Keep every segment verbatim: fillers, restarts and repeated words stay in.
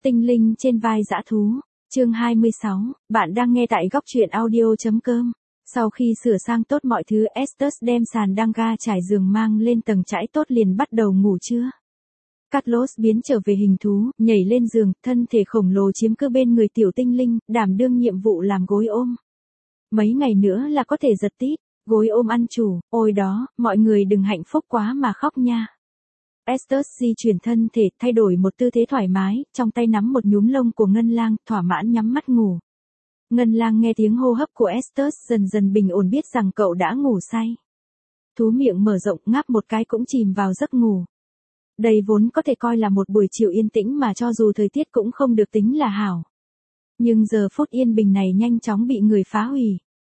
Tinh linh trên vai dã thú, chương hai mươi sáu, bạn đang nghe tại góc truyện audio.com. Sau khi sửa sang tốt mọi thứ, Estes đem sàn đăng ga trải giường mang lên tầng trải tốt liền bắt đầu ngủ trưa. Carlos biến trở về hình thú, nhảy lên giường, thân thể khổng lồ chiếm cứ bên người tiểu tinh linh, đảm đương nhiệm vụ làm gối ôm. Mấy ngày nữa là có thể giật tít, gối ôm ăn chủ, ôi đó, mọi người đừng hạnh phúc quá mà khóc nha. Estes di chuyển thân thể, thay đổi một tư thế thoải mái, trong tay nắm một nhúm lông của Ngân Lang, thỏa mãn nhắm mắt ngủ. Ngân Lang nghe tiếng hô hấp của Estes dần dần bình ổn biết rằng cậu đã ngủ say. Thú miệng mở rộng ngáp một cái cũng chìm vào giấc ngủ. Đây vốn có thể coi là một buổi chiều yên tĩnh mà cho dù thời tiết cũng không được tính là hảo. Nhưng giờ phút yên bình này nhanh chóng bị người phá hủy.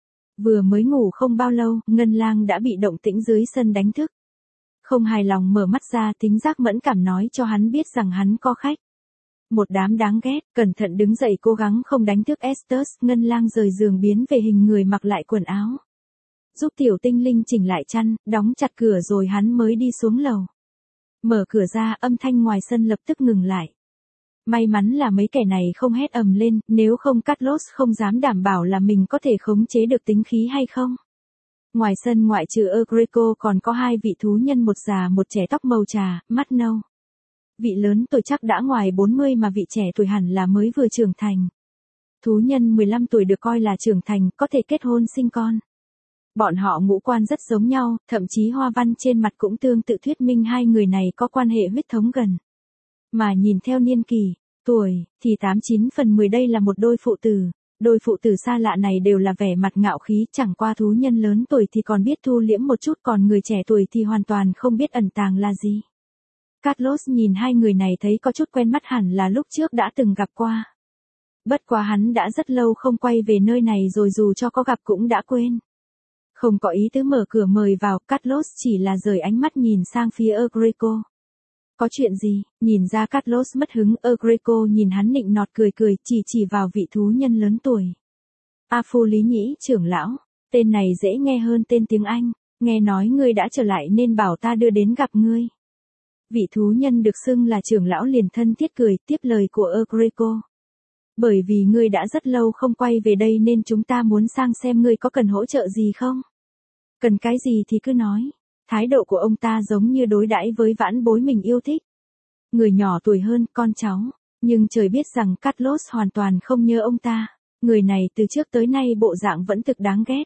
Vừa mới ngủ không bao lâu, Ngân Lang đã bị động tĩnh dưới sân đánh thức. Không hài lòng mở mắt ra, tính giác mẫn cảm nói cho hắn biết rằng hắn có khách. Một đám đáng ghét, cẩn thận đứng dậy cố gắng không đánh thức Estes. Ngân Lang rời giường biến về hình người mặc lại quần áo. Giúp tiểu tinh linh chỉnh lại chăn, đóng chặt cửa rồi hắn mới đi xuống lầu. Mở cửa ra, âm thanh ngoài sân lập tức ngừng lại. May mắn là mấy kẻ này không hét ầm lên, nếu không Carlos không dám đảm bảo là mình có thể khống chế được tính khí hay không. Ngoài sân ngoại trừ Egreco còn có hai vị thú nhân, một già một trẻ tóc màu trà, mắt nâu. Vị lớn tuổi chắc đã ngoài bốn mươi mà vị trẻ tuổi hẳn là mới vừa trưởng thành. Thú nhân mười lăm tuổi được coi là trưởng thành, có thể kết hôn sinh con. Bọn họ ngũ quan rất giống nhau, thậm chí hoa văn trên mặt cũng tương tự thuyết minh hai người này có quan hệ huyết thống gần. Mà nhìn theo niên kỳ, tuổi, thì tám chín phần mười đây là một đôi phụ tử. Đôi phụ tử xa lạ này đều là vẻ mặt ngạo khí, chẳng qua thú nhân lớn tuổi thì còn biết thu liễm một chút, còn người trẻ tuổi thì hoàn toàn không biết ẩn tàng là gì. Carlos nhìn hai người này thấy có chút quen mắt, hẳn là lúc trước đã từng gặp qua. Bất quá hắn đã rất lâu không quay về nơi này rồi, dù cho có gặp cũng đã quên. Không có ý tứ mở cửa mời vào, Carlos chỉ là rời ánh mắt nhìn sang phía Egreco. Có chuyện gì? Nhìn ra Carlos mất hứng, Egreco nhìn hắn nịnh nọt cười cười, chỉ chỉ vào vị thú nhân lớn tuổi. A Phu Lý Nhĩ trưởng lão, tên này dễ nghe hơn tên tiếng Anh, nghe nói ngươi đã trở lại nên bảo ta đưa đến gặp ngươi. Vị thú nhân được xưng là trưởng lão liền thân thiết cười, tiếp lời của Egreco. Bởi vì ngươi đã rất lâu không quay về đây nên chúng ta muốn sang xem ngươi có cần hỗ trợ gì không? Cần cái gì thì cứ nói. Thái độ của ông ta giống như đối đãi với vãn bối mình yêu thích. Người nhỏ tuổi hơn, con cháu. Nhưng trời biết rằng Carlos hoàn toàn không nhớ ông ta. Người này từ trước tới nay bộ dạng vẫn thực đáng ghét.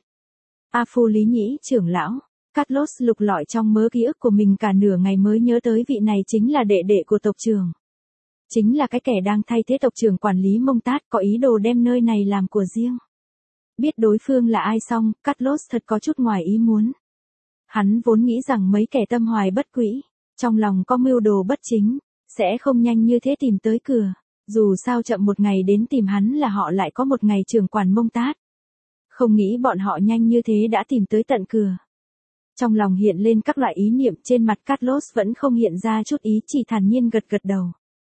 A Phu Lý Nhĩ trưởng lão. Carlos lục lọi trong mớ ký ức của mình cả nửa ngày mới nhớ tới vị này chính là đệ đệ của tộc trưởng. Chính là cái kẻ đang thay thế tộc trưởng quản lý Mông Tát, có ý đồ đem nơi này làm của riêng. Biết đối phương là ai xong, Carlos thật có chút ngoài ý muốn. Hắn vốn nghĩ rằng mấy kẻ tâm hoài bất quỹ, trong lòng có mưu đồ bất chính, sẽ không nhanh như thế tìm tới cửa. Dù sao chậm một ngày đến tìm hắn là họ lại có một ngày trưởng quản Mông Tát. Không nghĩ bọn họ nhanh như thế đã tìm tới tận cửa. Trong lòng hiện lên các loại ý niệm, trên mặt Carlos vẫn không hiện ra chút ý, chỉ thản nhiên gật gật đầu.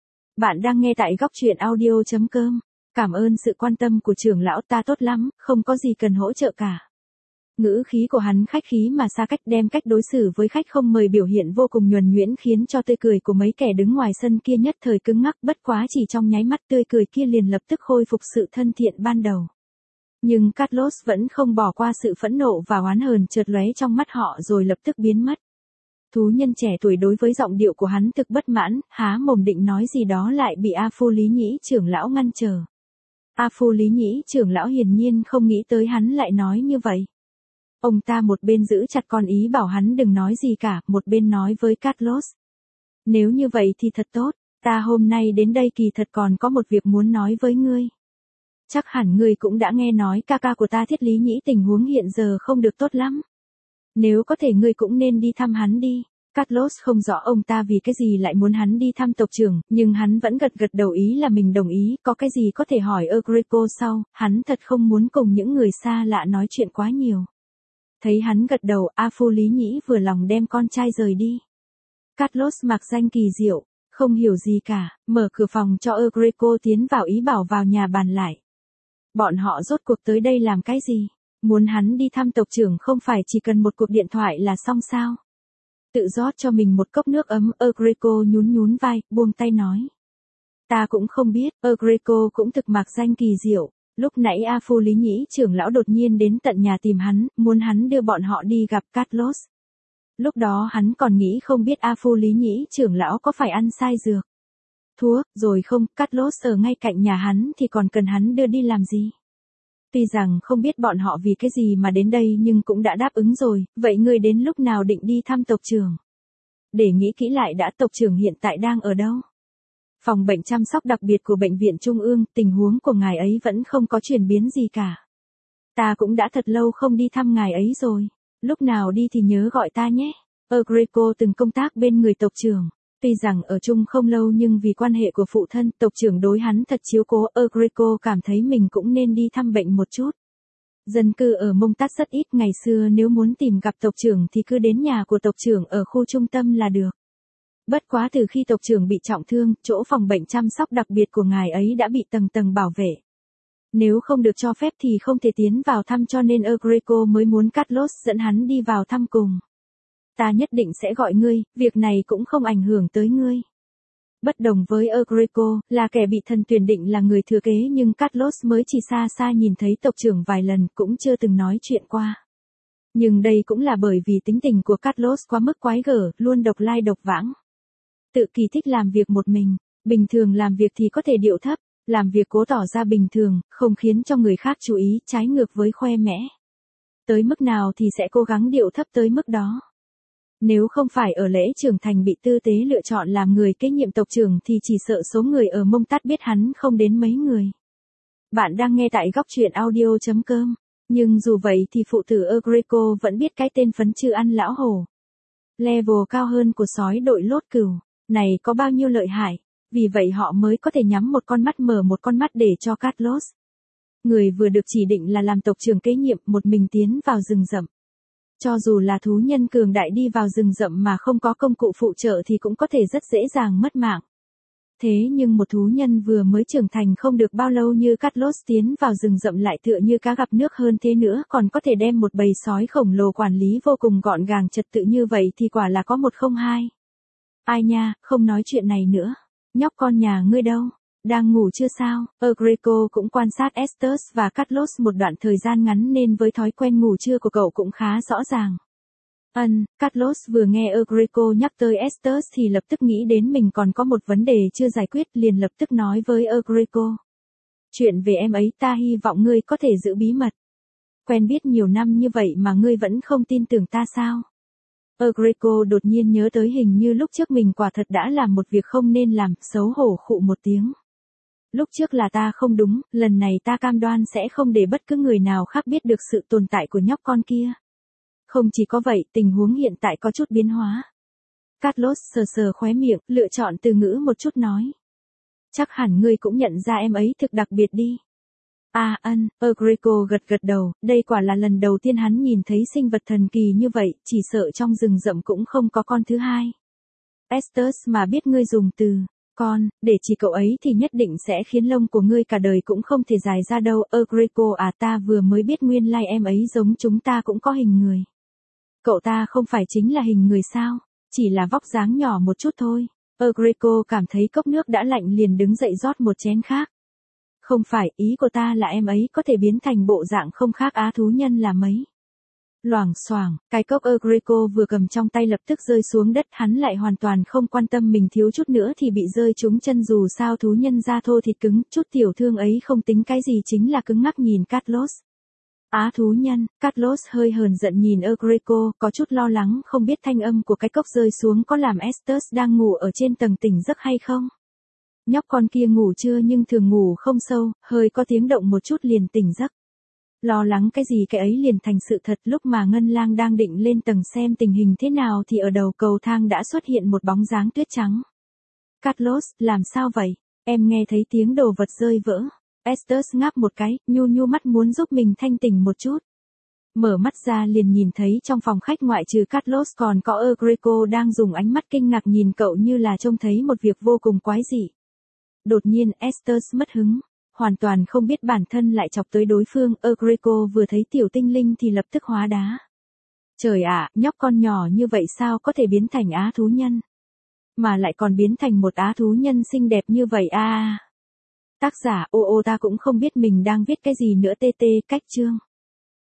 Bạn đang nghe tại góc truyện audio.com. Cảm ơn sự quan tâm của trưởng lão, ta tốt lắm, không có gì cần hỗ trợ cả. Ngữ khí của hắn khách khí mà xa cách, đem cách đối xử với khách không mời biểu hiện vô cùng nhuần nhuyễn, khiến cho tươi cười của mấy kẻ đứng ngoài sân kia nhất thời cứng ngắc, bất quá chỉ trong nháy mắt tươi cười kia liền lập tức khôi phục sự thân thiện ban đầu. Nhưng Carlos vẫn không bỏ qua sự phẫn nộ và oán hờn chợt lóe trong mắt họ rồi lập tức biến mất. Thú nhân trẻ tuổi đối với giọng điệu của hắn thực bất mãn, há mồm định nói gì đó lại bị A Phu Lý Nhĩ trưởng lão ngăn trở. A Phu Lý Nhĩ trưởng lão hiển nhiên không nghĩ tới hắn lại nói như vậy. Ông ta một bên giữ chặt con ý bảo hắn đừng nói gì cả, một bên nói với Carlos. Nếu như vậy thì thật tốt, ta hôm nay đến đây kỳ thật còn có một việc muốn nói với ngươi. Chắc hẳn ngươi cũng đã nghe nói ca ca của ta Thiết Lý Nhĩ tình huống hiện giờ không được tốt lắm. Nếu có thể ngươi cũng nên đi thăm hắn đi. Carlos không rõ ông ta vì cái gì lại muốn hắn đi thăm tộc trưởng, nhưng hắn vẫn gật gật đầu ý là mình đồng ý, có cái gì có thể hỏi Egreco sau, hắn thật không muốn cùng những người xa lạ nói chuyện quá nhiều. Thấy hắn gật đầu, A Phu Lý Nhĩ vừa lòng đem con trai rời đi. Carlos mặc danh kỳ diệu, không hiểu gì cả, mở cửa phòng cho Egreco tiến vào ý bảo vào nhà bàn lại. Bọn họ rốt cuộc tới đây làm cái gì? Muốn hắn đi thăm tộc trưởng không phải chỉ cần một cuộc điện thoại là xong sao? Tự rót cho mình một cốc nước ấm, Egreco nhún nhún vai, buông tay nói. Ta cũng không biết, Agreco cũng thực mạc danh kỳ diệu. Lúc nãy A Phu Lý Nhĩ trưởng lão đột nhiên đến tận nhà tìm hắn, muốn hắn đưa bọn họ đi gặp Carlos. Lúc đó hắn còn nghĩ không biết A Phu Lý Nhĩ trưởng lão có phải ăn sai dược. Thua, rồi không, Carlos ở ngay cạnh nhà hắn thì còn cần hắn đưa đi làm gì. Tuy rằng không biết bọn họ vì cái gì mà đến đây nhưng cũng đã đáp ứng rồi, vậy ngươi đến lúc nào định đi thăm tộc trưởng? Để nghĩ kỹ lại đã, tộc trưởng hiện tại đang ở đâu? Phòng bệnh chăm sóc đặc biệt của bệnh viện Trung ương, tình huống của ngài ấy vẫn không có chuyển biến gì cả. Ta cũng đã thật lâu không đi thăm ngài ấy rồi. Lúc nào đi thì nhớ gọi ta nhé. Agreco từng công tác bên người tộc trưởng. Tuy rằng ở chung không lâu nhưng vì quan hệ của phụ thân, tộc trưởng đối hắn thật chiếu cố. Agreco cảm thấy mình cũng nên đi thăm bệnh một chút. Dân cư ở Mông Tát rất ít, ngày xưa nếu muốn tìm gặp tộc trưởng thì cứ đến nhà của tộc trưởng ở khu trung tâm là được. Bất quá từ khi tộc trưởng bị trọng thương, chỗ phòng bệnh chăm sóc đặc biệt của ngài ấy đã bị tầng tầng bảo vệ. Nếu không được cho phép thì không thể tiến vào thăm, cho nên Agreco mới muốn Carlos dẫn hắn đi vào thăm cùng. Ta nhất định sẽ gọi ngươi, việc này cũng không ảnh hưởng tới ngươi. Bất đồng với Agreco, là kẻ bị thần tuyển định là người thừa kế, nhưng Carlos mới chỉ xa xa nhìn thấy tộc trưởng vài lần, cũng chưa từng nói chuyện qua. Nhưng đây cũng là bởi vì tính tình của Carlos quá mức quái gở, luôn độc lai độc vãng. Tự kỳ thích làm việc một mình, bình thường làm việc thì có thể điệu thấp, làm việc cố tỏ ra bình thường, không khiến cho người khác chú ý, trái ngược với khoe mẽ. Tới mức nào thì sẽ cố gắng điệu thấp tới mức đó. Nếu không phải ở lễ trưởng thành bị tư tế lựa chọn làm người kế nhiệm tộc trưởng thì chỉ sợ số người ở Mông Tát biết hắn không đến mấy người. Bạn đang nghe tại góc truyện audio chấm com. Nhưng dù vậy thì phụ tử Agreco vẫn biết cái tên phấn chữ ăn lão hổ. Level cao hơn của sói đội lốt cừu. Này có bao nhiêu lợi hại, vì vậy họ mới có thể nhắm một con mắt mở một con mắt để cho Carlos. Người vừa được chỉ định là làm tộc trưởng kế nhiệm, một mình tiến vào rừng rậm. Cho dù là thú nhân cường đại đi vào rừng rậm mà không có công cụ phụ trợ thì cũng có thể rất dễ dàng mất mạng. Thế nhưng một thú nhân vừa mới trưởng thành không được bao lâu như Carlos tiến vào rừng rậm lại tựa như cá gặp nước, hơn thế nữa còn có thể đem một bầy sói khổng lồ quản lý vô cùng gọn gàng trật tự như vậy thì quả là có một không hai. Ai nha, không nói chuyện này nữa. Nhóc con nhà ngươi đâu? Đang ngủ chưa sao? Agreco cũng quan sát Estes và Carlos một đoạn thời gian ngắn nên với thói quen ngủ trưa của cậu cũng khá rõ ràng. Ân, Carlos vừa nghe Agreco nhắc tới Estes thì lập tức nghĩ đến mình còn có một vấn đề chưa giải quyết, liền lập tức nói với Agreco. Chuyện về em ấy ta hy vọng ngươi có thể giữ bí mật. Quen biết nhiều năm như vậy mà ngươi vẫn không tin tưởng ta sao? Agreco đột nhiên nhớ tới hình như lúc trước mình quả thật đã làm một việc không nên làm, xấu hổ khụ một tiếng. Lúc trước là ta không đúng, lần này ta cam đoan sẽ không để bất cứ người nào khác biết được sự tồn tại của nhóc con kia. Không chỉ có vậy, tình huống hiện tại có chút biến hóa. Carlos sờ sờ khóe miệng, lựa chọn từ ngữ một chút nói. Chắc hẳn ngươi cũng nhận ra em ấy thực đặc biệt đi. À ân, Agreco gật gật đầu, đây quả là lần đầu tiên hắn nhìn thấy sinh vật thần kỳ như vậy, chỉ sợ trong rừng rậm cũng không có con thứ hai. Estes mà biết ngươi dùng từ con để chỉ cậu ấy thì nhất định sẽ khiến lông của ngươi cả đời cũng không thể dài ra đâu. Agreco à, ta vừa mới biết nguyên lai em ấy giống chúng ta cũng có hình người. Cậu ta không phải chính là hình người sao, chỉ là vóc dáng nhỏ một chút thôi. Agreco cảm thấy cốc nước đã lạnh liền đứng dậy rót một chén khác. Không phải, ý của ta là em ấy có thể biến thành bộ dạng không khác á thú nhân là mấy. Loảng xoảng, cái cốc Agreco vừa cầm trong tay lập tức rơi xuống đất, hắn lại hoàn toàn không quan tâm mình thiếu chút nữa thì bị rơi trúng chân, dù sao thú nhân da thô thịt cứng, chút tiểu thương ấy không tính cái gì, chính là cứng ngắc nhìn Carlos. Á thú nhân, Carlos hơi hờn giận nhìn Agreco, có chút lo lắng không biết thanh âm của cái cốc rơi xuống có làm Estes đang ngủ ở trên tầng tỉnh giấc hay không. Nhóc con kia ngủ chưa nhưng thường ngủ không sâu, hơi có tiếng động một chút liền tỉnh giấc. Lo lắng cái gì cái ấy liền thành sự thật. Lúc mà Ngân Lang đang định lên tầng xem tình hình thế nào thì ở đầu cầu thang đã xuất hiện một bóng dáng tuyết trắng. Carlos, làm sao vậy? Em nghe thấy tiếng đồ vật rơi vỡ. Estes ngáp một cái, nhu nhu mắt muốn giúp mình thanh tỉnh một chút. Mở mắt ra liền nhìn thấy trong phòng khách ngoại trừ Carlos còn có Agreco đang dùng ánh mắt kinh ngạc nhìn cậu như là trông thấy một việc vô cùng quái dị. Đột nhiên Estes mất hứng, hoàn toàn không biết bản thân lại chọc tới đối phương. Agreco vừa thấy tiểu tinh linh thì lập tức hóa đá. Trời ạ, nhóc con nhỏ như vậy sao có thể biến thành á thú nhân? mà lại còn biến thành một á thú nhân xinh đẹp như vậy a. À. Tác giả ô ô ta cũng không biết mình đang viết cái gì nữa tê tê cách chương.